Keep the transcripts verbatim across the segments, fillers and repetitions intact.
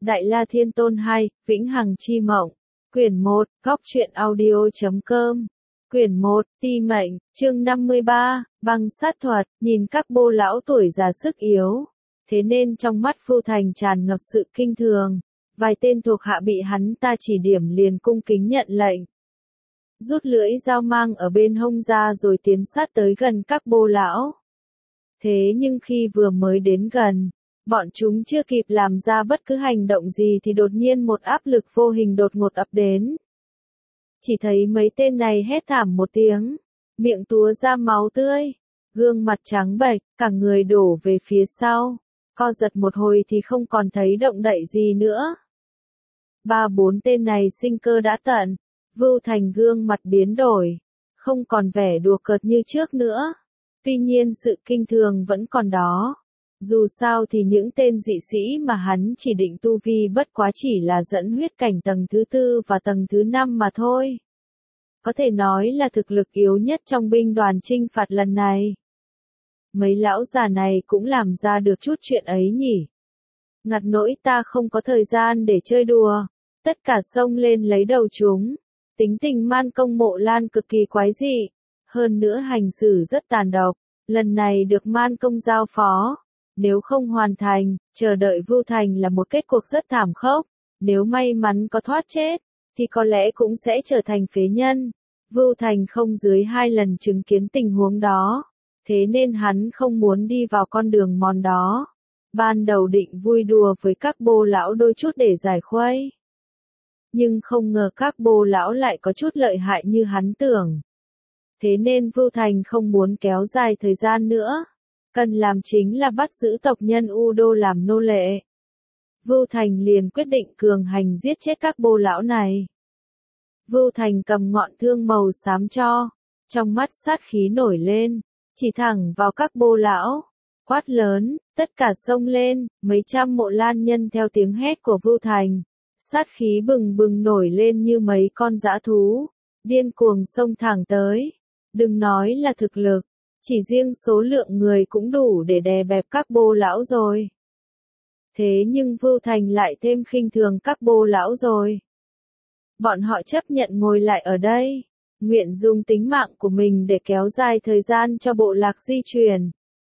Đại La Thiên Tôn hai, Vĩnh Hằng Chi Mộng. Quyển một, Góc truyện audio chấm com. Quyển một, Ti Mệnh, chương năm mươi ba, Băng sát thuật, nhìn các bô lão tuổi già sức yếu. Thế nên trong mắt Vu Thành tràn ngập sự kinh thường. Vài tên thuộc hạ bị hắn ta chỉ điểm liền cung kính nhận lệnh. Rút lưỡi dao mang ở bên hông ra rồi tiến sát tới gần các bô lão. Thế nhưng khi vừa mới đến gần, bọn chúng chưa kịp làm ra bất cứ hành động gì thì đột nhiên một áp lực vô hình đột ngột ập đến. Chỉ thấy mấy tên này hét thảm một tiếng, miệng túa ra máu tươi, gương mặt trắng bệch, cả người đổ về phía sau, co giật một hồi thì không còn thấy động đậy gì nữa. Ba bốn tên này sinh cơ đã tận, Vu Thành gương mặt biến đổi, không còn vẻ đùa cợt như trước nữa. Tuy nhiên sự kinh thường vẫn còn đó. Dù sao thì những tên dị sĩ mà hắn chỉ định tu vi bất quá chỉ là dẫn huyết cảnh tầng thứ tư và tầng thứ năm mà thôi. Có thể nói là thực lực yếu nhất trong binh đoàn chinh phạt lần này. Mấy lão già này cũng làm ra được chút chuyện ấy nhỉ. Ngặt nỗi ta không có thời gian để chơi đùa. Tất cả xông lên lấy đầu chúng. Tính tình Man Công Mộ Lan cực kỳ quái dị. Hơn nữa hành xử rất tàn độc. Lần này được Man Công giao phó. Nếu không hoàn thành, chờ đợi Vu Thành là một kết cuộc rất thảm khốc. Nếu may mắn có thoát chết, thì có lẽ cũng sẽ trở thành phế nhân. Vu Thành không dưới hai lần chứng kiến tình huống đó. Thế nên hắn không muốn đi vào con đường mòn đó. Ban đầu định vui đùa với các bô lão đôi chút để giải khuây. Nhưng không ngờ các bô lão lại có chút lợi hại như hắn tưởng. Thế nên Vu Thành không muốn kéo dài thời gian nữa. Cần làm chính là bắt giữ tộc nhân U Đô làm nô lệ. Vu Thành liền quyết định cường hành giết chết các bô lão này. Vu Thành cầm ngọn thương màu xám cho, trong mắt sát khí nổi lên, chỉ thẳng vào các bô lão, quát lớn, tất cả xông lên, mấy trăm mộ lan nhân theo tiếng hét của Vu Thành, sát khí bừng bừng nổi lên như mấy con dã thú, điên cuồng xông thẳng tới. Đừng nói là thực lực, chỉ riêng số lượng người cũng đủ để đè bẹp các bô lão rồi. Thế nhưng Vu Thành lại thêm khinh thường các bô lão rồi. Bọn họ chấp nhận ngồi lại ở đây, nguyện dùng tính mạng của mình để kéo dài thời gian cho bộ lạc di chuyển.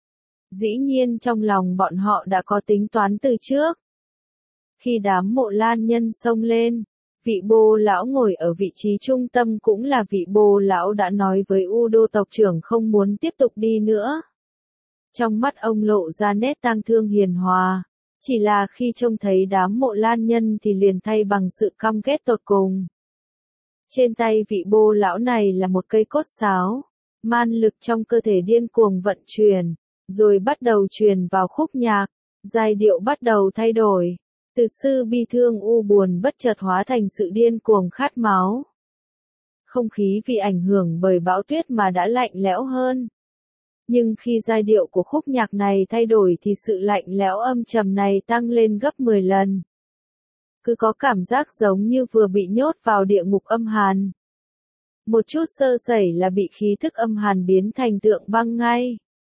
Dĩ nhiên trong lòng bọn họ đã có tính toán từ trước. Khi đám mộ lan nhân xông lên, vị bô lão ngồi ở vị trí trung tâm cũng là vị bô lão đã nói với U Đô tộc trưởng không muốn tiếp tục đi nữa. Trong mắt ông lộ ra nét tang thương hiền hòa, chỉ là khi trông thấy đám mộ lan nhân thì liền thay bằng sự căm ghét tột cùng. Trên tay vị bô lão này là một cây cốt sáo, man lực trong cơ thể điên cuồng vận chuyển, rồi bắt đầu truyền vào khúc nhạc, giai điệu bắt đầu thay đổi. Từ sư bi thương u buồn bất chợt hóa thành sự điên cuồng khát máu. Không khí vì ảnh hưởng bởi bão tuyết mà đã lạnh lẽo hơn. Nhưng khi giai điệu của khúc nhạc này thay đổi thì sự lạnh lẽo âm trầm này tăng lên gấp mười lần. Cứ có cảm giác giống như vừa bị nhốt vào địa ngục âm hàn. Một chút sơ sẩy là bị khí thức âm hàn biến thành tượng băng ngay.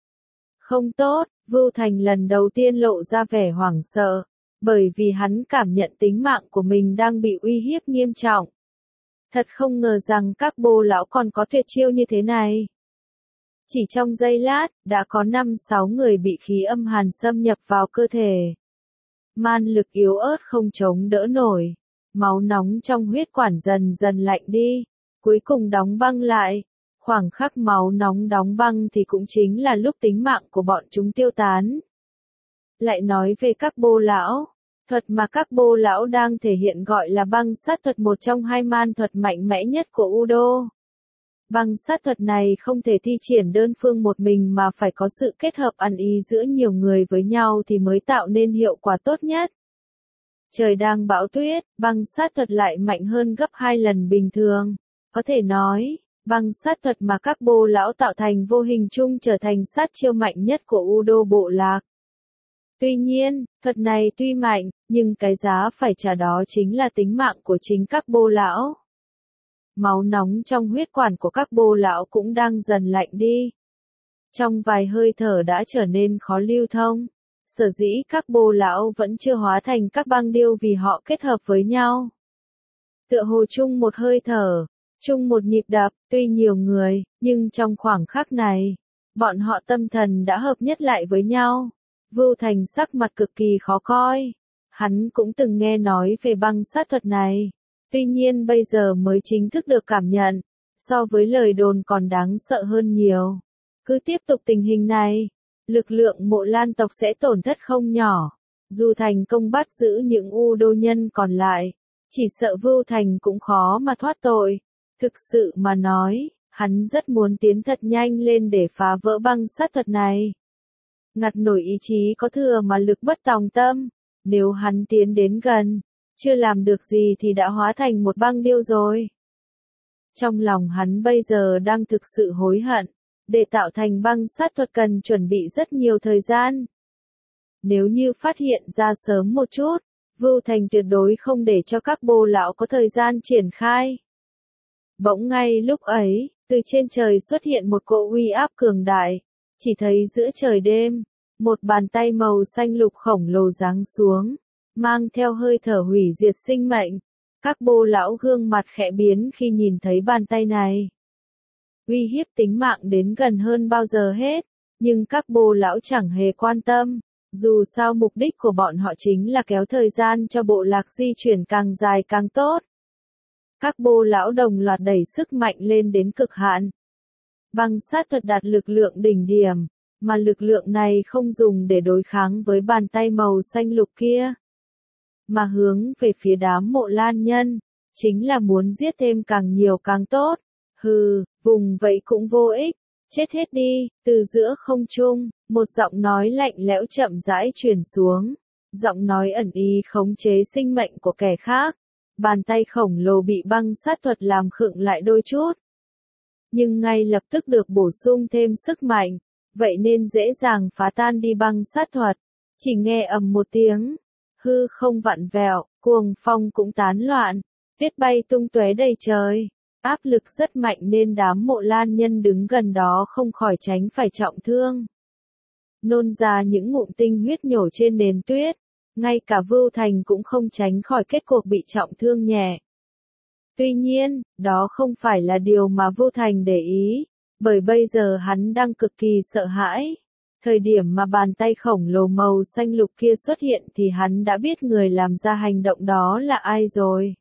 Không tốt, Vu Thành lần đầu tiên lộ ra vẻ hoảng sợ. Bởi vì hắn cảm nhận tính mạng của mình đang bị uy hiếp nghiêm trọng. Thật không ngờ rằng các bô lão còn có tuyệt chiêu như thế này. Chỉ trong giây lát, đã có năm sáu người bị khí âm hàn xâm nhập vào cơ thể. Man lực yếu ớt không chống đỡ nổi. Máu nóng trong huyết quản dần dần lạnh đi. Cuối cùng đóng băng lại. Khoảng khắc máu nóng đóng băng thì cũng chính là lúc tính mạng của bọn chúng tiêu tán. Lại nói về các bô lão, thuật mà các bô lão đang thể hiện gọi là băng sát thuật, một trong hai man thuật mạnh mẽ nhất của U Đô. Băng sát thuật này không thể thi triển đơn phương một mình mà phải có sự kết hợp ăn ý giữa nhiều người với nhau thì mới tạo nên hiệu quả tốt nhất. Trời đang bão tuyết, băng sát thuật lại mạnh hơn gấp hai lần bình thường. Có thể nói, băng sát thuật mà các bô lão tạo thành vô hình chung trở thành sát chiêu mạnh nhất của U Đô bộ lạc. Tuy nhiên, thuật này tuy mạnh, nhưng cái giá phải trả đó chính là tính mạng của chính các bô lão. Máu nóng trong huyết quản của các bô lão cũng đang dần lạnh đi. Trong vài hơi thở đã trở nên khó lưu thông. Sở dĩ các bô lão vẫn chưa hóa thành các băng điêu vì họ kết hợp với nhau. Tựa hồ chung một hơi thở, chung một nhịp đập, tuy nhiều người, nhưng trong khoảng khắc này, bọn họ tâm thần đã hợp nhất lại với nhau. Vưu Thành sắc mặt cực kỳ khó coi. Hắn cũng từng nghe nói về băng sát thuật này. Tuy nhiên bây giờ mới chính thức được cảm nhận. So với lời đồn còn đáng sợ hơn nhiều. Cứ tiếp tục tình hình này, lực lượng Mộ Lan tộc sẽ tổn thất không nhỏ. Dù thành công bắt giữ những U đô nhân còn lại, chỉ sợ Vưu Thành cũng khó mà thoát tội. Thực sự mà nói, hắn rất muốn tiến thật nhanh lên để phá vỡ băng sát thuật này. Ngặt nổi ý chí có thừa mà lực bất tòng tâm. Nếu hắn tiến đến gần, chưa làm được gì thì đã hóa thành một băng điêu rồi. Trong lòng hắn bây giờ đang thực sự hối hận. Để tạo thành băng sát thuật cần chuẩn bị rất nhiều thời gian. Nếu như phát hiện ra sớm một chút, Vưu Thành tuyệt đối không để cho các bô lão có thời gian triển khai. Bỗng ngay lúc ấy, từ trên trời xuất hiện một cỗ uy áp cường đại. Chỉ thấy giữa trời đêm, một bàn tay màu xanh lục khổng lồ giáng xuống, mang theo hơi thở hủy diệt sinh mệnh. Các bô lão gương mặt khẽ biến khi nhìn thấy bàn tay này. Uy hiếp tính mạng đến gần hơn bao giờ hết, nhưng các bô lão chẳng hề quan tâm. Dù sao mục đích của bọn họ chính là kéo thời gian cho bộ lạc di chuyển càng dài càng tốt. Các bô lão đồng loạt đẩy sức mạnh lên đến cực hạn. Băng sát thuật đạt lực lượng đỉnh điểm, mà lực lượng này không dùng để đối kháng với bàn tay màu xanh lục kia, mà hướng về phía đám Mộ Lan nhân, chính là muốn giết thêm càng nhiều càng tốt. Hừ, vùng vậy cũng vô ích, chết hết đi. Từ giữa không trung, một giọng nói lạnh lẽo chậm rãi truyền xuống, giọng nói ẩn ý khống chế sinh mệnh của kẻ khác. Bàn tay khổng lồ bị băng sát thuật làm khựng lại đôi chút, nhưng ngay lập tức được bổ sung thêm sức mạnh, vậy nên dễ dàng phá tan đi băng sát thuật. Chỉ nghe ầm một tiếng, hư không vặn vẹo, cuồng phong cũng tán loạn, tuyết bay tung tóe đầy trời. Áp lực rất mạnh nên đám Mộ Lan nhân đứng gần đó không khỏi tránh phải trọng thương. Nôn ra những ngụm tinh huyết nhổ trên nền tuyết, ngay cả Vưu Thành cũng không tránh khỏi kết cục bị trọng thương nhẹ. Tuy nhiên, đó không phải là điều mà Vưu Thành để ý, bởi bây giờ hắn đang cực kỳ sợ hãi. Thời điểm mà bàn tay khổng lồ màu xanh lục kia xuất hiện thì hắn đã biết người làm ra hành động đó là ai rồi.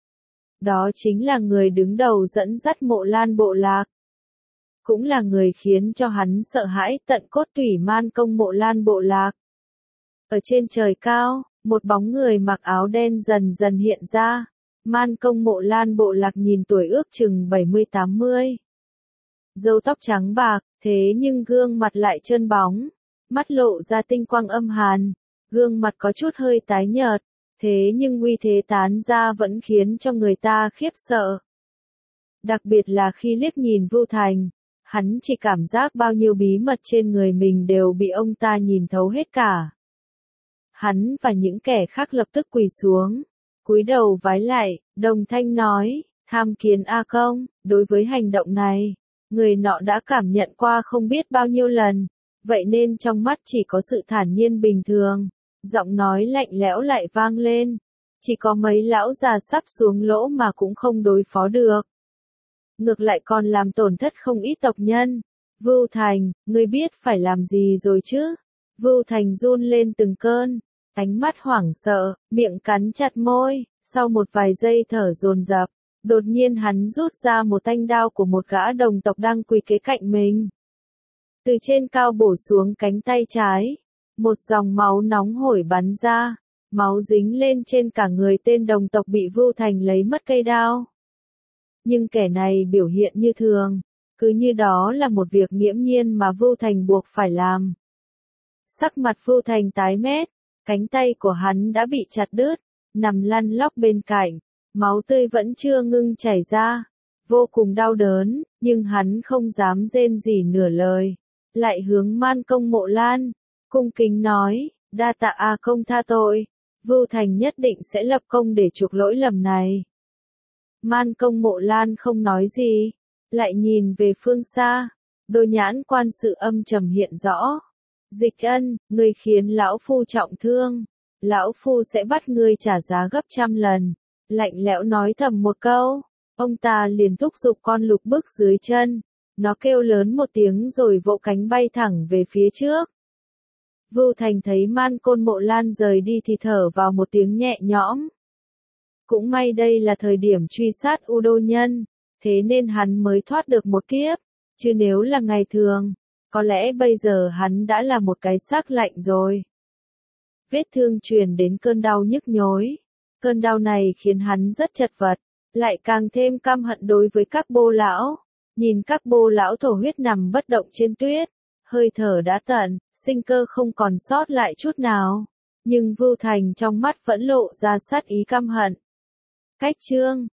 Đó chính là người đứng đầu dẫn dắt Mộ Lan bộ lạc. Cũng là người khiến cho hắn sợ hãi tận cốt tủy Man Công Mộ Lan bộ lạc. Ở trên trời cao, một bóng người mặc áo đen dần dần hiện ra. Man Công Mộ Lan bộ lạc nhìn tuổi ước chừng bảy mươi tám mươi. Râu tóc trắng bạc, thế nhưng gương mặt lại trơn bóng, mắt lộ ra tinh quang âm hàn, gương mặt có chút hơi tái nhợt, thế nhưng uy thế tán ra vẫn khiến cho người ta khiếp sợ. Đặc biệt là khi liếc nhìn Vưu Thành, hắn chỉ cảm giác bao nhiêu bí mật trên người mình đều bị ông ta nhìn thấu hết cả. Hắn và những kẻ khác lập tức quỳ xuống, cúi đầu vái lại, đồng thanh nói, tham kiến A Công. Đối với hành động này, người nọ đã cảm nhận qua không biết bao nhiêu lần, vậy nên trong mắt chỉ có sự thản nhiên bình thường, giọng nói lạnh lẽo lại vang lên, chỉ có mấy lão già sắp xuống lỗ mà cũng không đối phó được. Ngược lại còn làm tổn thất không ít tộc nhân. Vưu Thành, ngươi biết phải làm gì rồi chứ? Vưu Thành run lên từng cơn, ánh mắt hoảng sợ, miệng cắn chặt môi, sau một vài giây thở dồn dập, đột nhiên hắn rút ra một thanh đao của một gã đồng tộc đang quỳ kế cạnh mình. Từ trên cao bổ xuống cánh tay trái, một dòng máu nóng hổi bắn ra, máu dính lên trên cả người tên đồng tộc bị Vưu Thành lấy mất cây đao. Nhưng kẻ này biểu hiện như thường, cứ như đó là một việc nghiễm nhiên mà Vưu Thành buộc phải làm. Sắc mặt Vưu Thành tái mét, cánh tay của hắn đã bị chặt đứt, nằm lăn lóc bên cạnh, máu tươi vẫn chưa ngưng chảy ra, vô cùng đau đớn, nhưng hắn không dám rên gì nửa lời, lại hướng Man Công Mộ Lan, cung kính nói, đa tạ A Công tha tội, Vưu Thành nhất định sẽ lập công để chuộc lỗi lầm này. Man Công Mộ Lan không nói gì, lại nhìn về phương xa, đôi nhãn quan sự âm trầm hiện rõ. Dịch Ân, ngươi khiến lão phu trọng thương. Lão phu sẽ bắt ngươi trả giá gấp trăm lần. Lạnh lẽo nói thầm một câu. Ông ta liền thúc giục con lục bức dưới chân. Nó kêu lớn một tiếng rồi vỗ cánh bay thẳng về phía trước. Vưu Thành thấy Man Côn Mộ Lan rời đi thì thở vào một tiếng nhẹ nhõm. Cũng may đây là thời điểm truy sát U Đô Nhân, thế nên hắn mới thoát được một kiếp, chứ nếu là ngày thường, có lẽ bây giờ hắn đã là một cái xác lạnh rồi. Vết thương truyền đến cơn đau nhức nhối. Cơn đau này khiến hắn rất chật vật, lại càng thêm căm hận đối với các bô lão. Nhìn các bô lão thổ huyết nằm bất động trên tuyết, hơi thở đã tận, sinh cơ không còn sót lại chút nào. Nhưng Vưu Thành trong mắt vẫn lộ ra sát ý căm hận. Cách chương